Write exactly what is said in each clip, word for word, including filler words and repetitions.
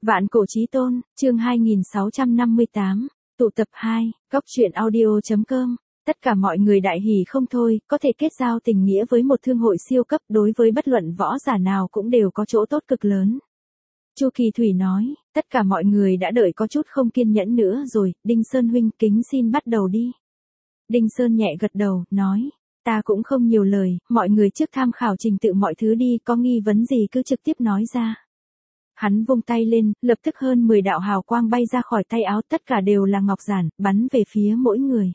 Vạn cổ chí tôn, chương hai nghìn sáu trăm năm mươi tám, tụ tập hai, góc truyện audio chấm com. Tất cả mọi người đại hỉ không thôi, có thể kết giao tình nghĩa với một thương hội siêu cấp đối với bất luận võ giả nào cũng đều có chỗ tốt cực lớn. Chu Kỳ Thủy nói, tất cả mọi người đã đợi có chút không kiên nhẫn nữa rồi, Đinh Sơn huynh kính xin bắt đầu đi. Đinh Sơn nhẹ gật đầu, nói, ta cũng không nhiều lời, mọi người trước tham khảo trình tự mọi thứ đi, có nghi vấn gì cứ trực tiếp nói ra. Hắn vung tay lên, lập tức hơn mười đạo hào quang bay ra khỏi tay áo, tất cả đều là ngọc giản, bắn về phía mỗi người.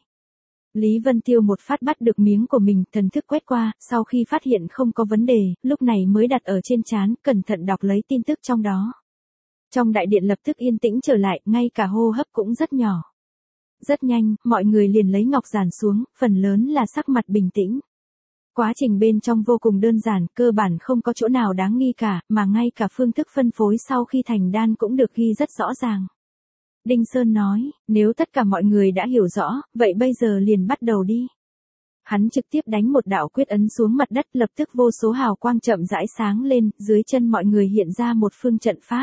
Lý Vân Tiêu một phát bắt được miếng của mình, thần thức quét qua, sau khi phát hiện không có vấn đề, lúc này mới đặt ở trên trán, cẩn thận đọc lấy tin tức trong đó. Trong đại điện lập tức yên tĩnh trở lại, ngay cả hô hấp cũng rất nhỏ. Rất nhanh, mọi người liền lấy ngọc giản xuống, phần lớn là sắc mặt bình tĩnh. Quá trình bên trong vô cùng đơn giản, cơ bản không có chỗ nào đáng nghi cả, mà ngay cả phương thức phân phối sau khi thành đan cũng được ghi rất rõ ràng. Đinh Sơn nói, nếu tất cả mọi người đã hiểu rõ, vậy bây giờ liền bắt đầu đi. Hắn trực tiếp đánh một đạo quyết ấn xuống mặt đất, lập tức vô số hào quang chậm rãi sáng lên, dưới chân mọi người hiện ra một phương trận pháp.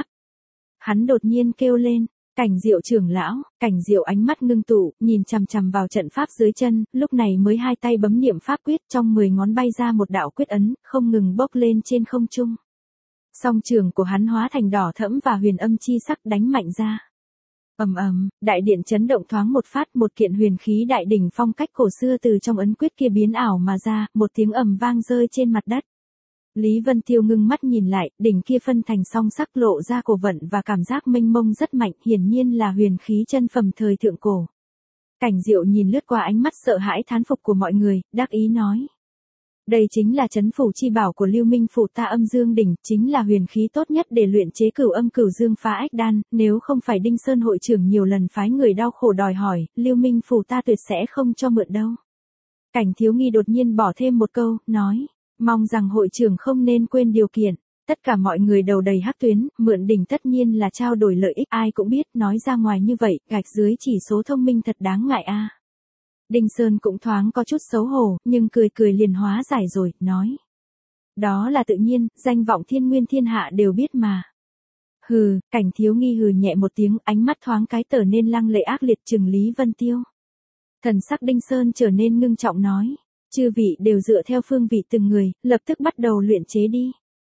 Hắn đột nhiên kêu lên, Cảnh Diệu trưởng lão. Cảnh Diệu ánh mắt ngưng tụ, nhìn chằm chằm vào trận pháp dưới chân, lúc này mới hai tay bấm niệm pháp quyết, trong mười ngón bay ra một đạo quyết ấn, không ngừng bốc lên trên không trung. Song trường của hắn hóa thành đỏ thẫm và huyền âm chi sắc đánh mạnh ra. Ầm ầm, đại điện chấn động thoáng một phát, một kiện huyền khí đại đỉnh phong cách cổ xưa từ trong ấn quyết kia biến ảo mà ra, một tiếng ầm vang rơi trên mặt đất. Lý Vân Tiêu ngưng mắt nhìn lại, đỉnh kia phân thành song sắc lộ ra cổ vận và cảm giác mênh mông rất mạnh, hiển nhiên là huyền khí chân phẩm thời thượng cổ. Cảnh Diệu nhìn lướt qua ánh mắt sợ hãi thán phục của mọi người, đắc ý nói. Đây chính là trấn phủ chi bảo của Lưu Minh phủ ta, Âm Dương đỉnh, chính là huyền khí tốt nhất để luyện chế cửu âm cửu dương phá ách đan, nếu không phải Đinh Sơn hội trưởng nhiều lần phái người đau khổ đòi hỏi, Lưu Minh phủ ta tuyệt sẽ không cho mượn đâu. Cảnh Thiếu Nghi đột nhiên bỏ thêm một câu, nói, mong rằng hội trưởng không nên quên điều kiện. Tất cả mọi người đầu đầy hắc tuyến, mượn đỉnh tất nhiên là trao đổi lợi ích, ai cũng biết, nói ra ngoài như vậy, gạch dưới chỉ số thông minh thật đáng ngại a. Đinh Sơn cũng thoáng có chút xấu hổ, nhưng cười cười liền hóa giải rồi, nói. Đó là tự nhiên, danh vọng thiên nguyên thiên hạ đều biết mà. Hừ, Cảnh Thiếu Nghi hừ nhẹ một tiếng, ánh mắt thoáng cái trở nên lăng lệ ác liệt trừng Lý Vân Tiêu. Thần sắc Đinh Sơn trở nên ngưng trọng nói. Chư vị đều dựa theo phương vị từng người, lập tức bắt đầu luyện chế đi.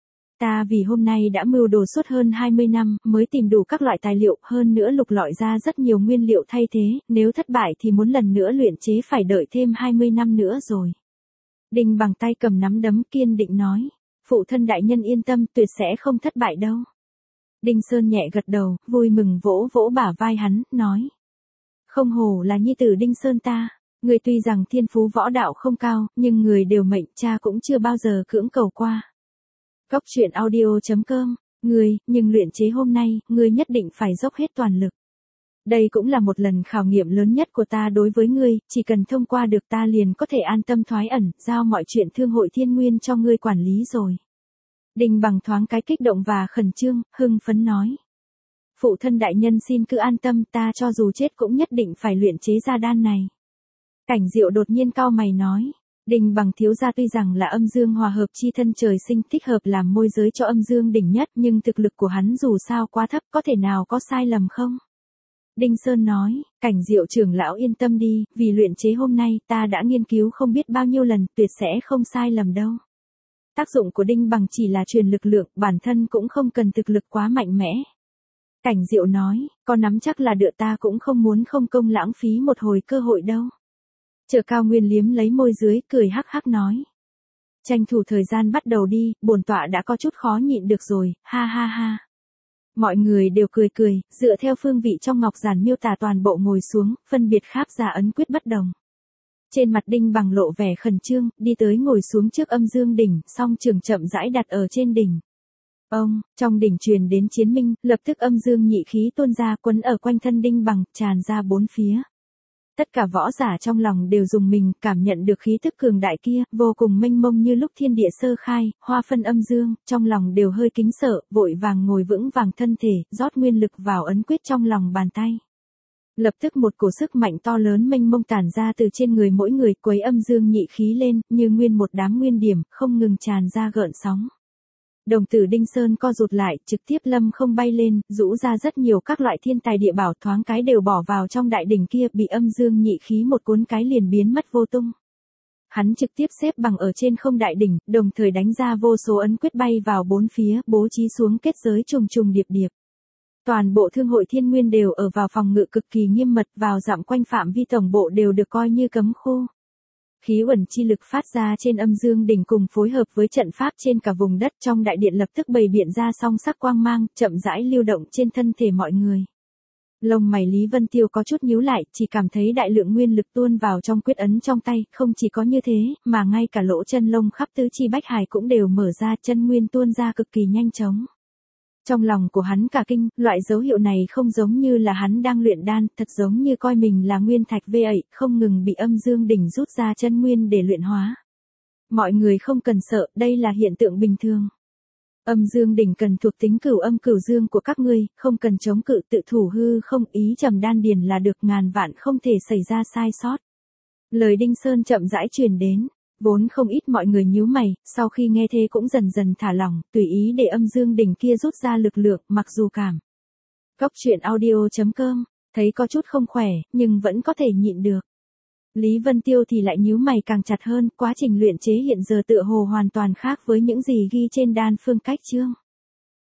Ta vì hôm nay đã mưu đồ suốt hơn hai mươi năm, mới tìm đủ các loại tài liệu, hơn nữa lục lọi ra rất nhiều nguyên liệu thay thế, nếu thất bại thì muốn lần nữa luyện chế phải đợi thêm hai mươi năm nữa rồi. Đinh Bằng tay cầm nắm đấm kiên định nói, phụ thân đại nhân yên tâm, tuyệt sẽ không thất bại đâu. Đinh Sơn nhẹ gật đầu, vui mừng vỗ vỗ bả vai hắn, nói. Không hổ là nhi tử Đinh Sơn ta. Người tuy rằng thiên phú võ đạo không cao, nhưng người đều mệnh, cha cũng chưa bao giờ cưỡng cầu qua. Góc truyện audio chấm com, người, nhưng luyện chế hôm nay, người nhất định phải dốc hết toàn lực. Đây cũng là một lần khảo nghiệm lớn nhất của ta đối với ngươi, chỉ cần thông qua được ta liền có thể an tâm thoái ẩn, giao mọi chuyện thương hội thiên nguyên cho ngươi quản lý rồi. Đinh Bằng thoáng cái kích động và khẩn trương, hưng phấn nói. Phụ thân đại nhân xin cứ an tâm, ta cho dù chết cũng nhất định phải luyện chế ra đan này. Cảnh Diệu đột nhiên cau mày nói, Đinh Bằng thiếu gia tuy rằng là âm dương hòa hợp chi thân trời sinh thích hợp làm môi giới cho Âm Dương đỉnh nhất, nhưng thực lực của hắn dù sao quá thấp, có thể nào có sai lầm không? Đinh Sơn nói, Cảnh Diệu trưởng lão yên tâm đi, vì luyện chế hôm nay ta đã nghiên cứu không biết bao nhiêu lần, tuyệt sẽ không sai lầm đâu. Tác dụng của Đinh Bằng chỉ là truyền lực lượng, bản thân cũng không cần thực lực quá mạnh mẽ. Cảnh Diệu nói, có nắm chắc là đựa ta cũng không muốn không công lãng phí một hồi cơ hội đâu. Chờ Cao Nguyên liếm lấy môi dưới, cười hắc hắc nói. Tranh thủ thời gian bắt đầu đi, bổn tọa đã có chút khó nhịn được rồi, ha ha ha. Mọi người đều cười cười, dựa theo phương vị trong ngọc giản miêu tả toàn bộ ngồi xuống, phân biệt kháp ra ấn quyết bất đồng. Trên mặt Đinh Bằng lộ vẻ khẩn trương, đi tới ngồi xuống trước Âm Dương đỉnh, song trường chậm rãi đặt ở trên đỉnh. Ông, trong đỉnh truyền đến chiến minh, lập tức âm dương nhị khí tuôn ra quấn ở quanh thân Đinh Bằng, tràn ra bốn phía. Tất cả võ giả trong lòng đều dùng mình, cảm nhận được khí tức cường đại kia, vô cùng mênh mông như lúc thiên địa sơ khai, hoa phân âm dương, trong lòng đều hơi kính sợ, vội vàng ngồi vững vàng thân thể, rót nguyên lực vào ấn quyết trong lòng bàn tay. Lập tức một cổ sức mạnh to lớn mênh mông tản ra từ trên người mỗi người, quấy âm dương nhị khí lên, như nguyên một đám nguyên điểm, không ngừng tràn ra gợn sóng. Đồng tử Đinh Sơn co rụt lại, trực tiếp lâm không bay lên, rũ ra rất nhiều các loại thiên tài địa bảo thoáng cái đều bỏ vào trong đại đỉnh kia, bị âm dương nhị khí một cuốn cái liền biến mất vô tung. Hắn trực tiếp xếp bằng ở trên không đại đỉnh, đồng thời đánh ra vô số ấn quyết bay vào bốn phía, bố trí xuống kết giới trùng trùng điệp điệp. Toàn bộ thương hội Thiên Nguyên đều ở vào phòng ngự cực kỳ nghiêm mật, vào dặm quanh phạm vi tổng bộ đều được coi như cấm khu. Khí uẩn chi lực phát ra trên âm dương đỉnh cùng phối hợp với trận pháp trên cả vùng đất trong đại điện lập tức bày biện ra song sắc quang mang, chậm rãi lưu động trên thân thể mọi người. Lông mày Lý Vân Tiêu có chút nhíu lại, chỉ cảm thấy đại lượng nguyên lực tuôn vào trong quyết ấn trong tay, không chỉ có như thế, mà ngay cả lỗ chân lông khắp tứ chi bách hài cũng đều mở ra, chân nguyên tuôn ra cực kỳ nhanh chóng. Trong lòng của hắn cả kinh, loại dấu hiệu này không giống như là hắn đang luyện đan, thật giống như coi mình là nguyên thạch vê ậy, không ngừng bị âm dương đỉnh rút ra chân nguyên để luyện hóa. Mọi người không cần sợ, đây là hiện tượng bình thường. Âm dương đỉnh cần thuộc tính cửu âm cửu dương của các ngươi, không cần chống cự, tự thủ hư không, ý trầm đan điền là được, ngàn vạn không thể xảy ra sai sót. Lời Đinh Sơn chậm rãi truyền đến, vốn không ít mọi người nhíu mày, sau khi nghe thế cũng dần dần thả lỏng, tùy ý để âm dương đỉnh kia rút ra lực lượng, mặc dù cảm. Góc truyện audio chấm com, thấy có chút không khỏe, nhưng vẫn có thể nhịn được. Lý Vân Tiêu thì lại nhíu mày càng chặt hơn, quá trình luyện chế hiện giờ tựa hồ hoàn toàn khác với những gì ghi trên đan phương cách chương.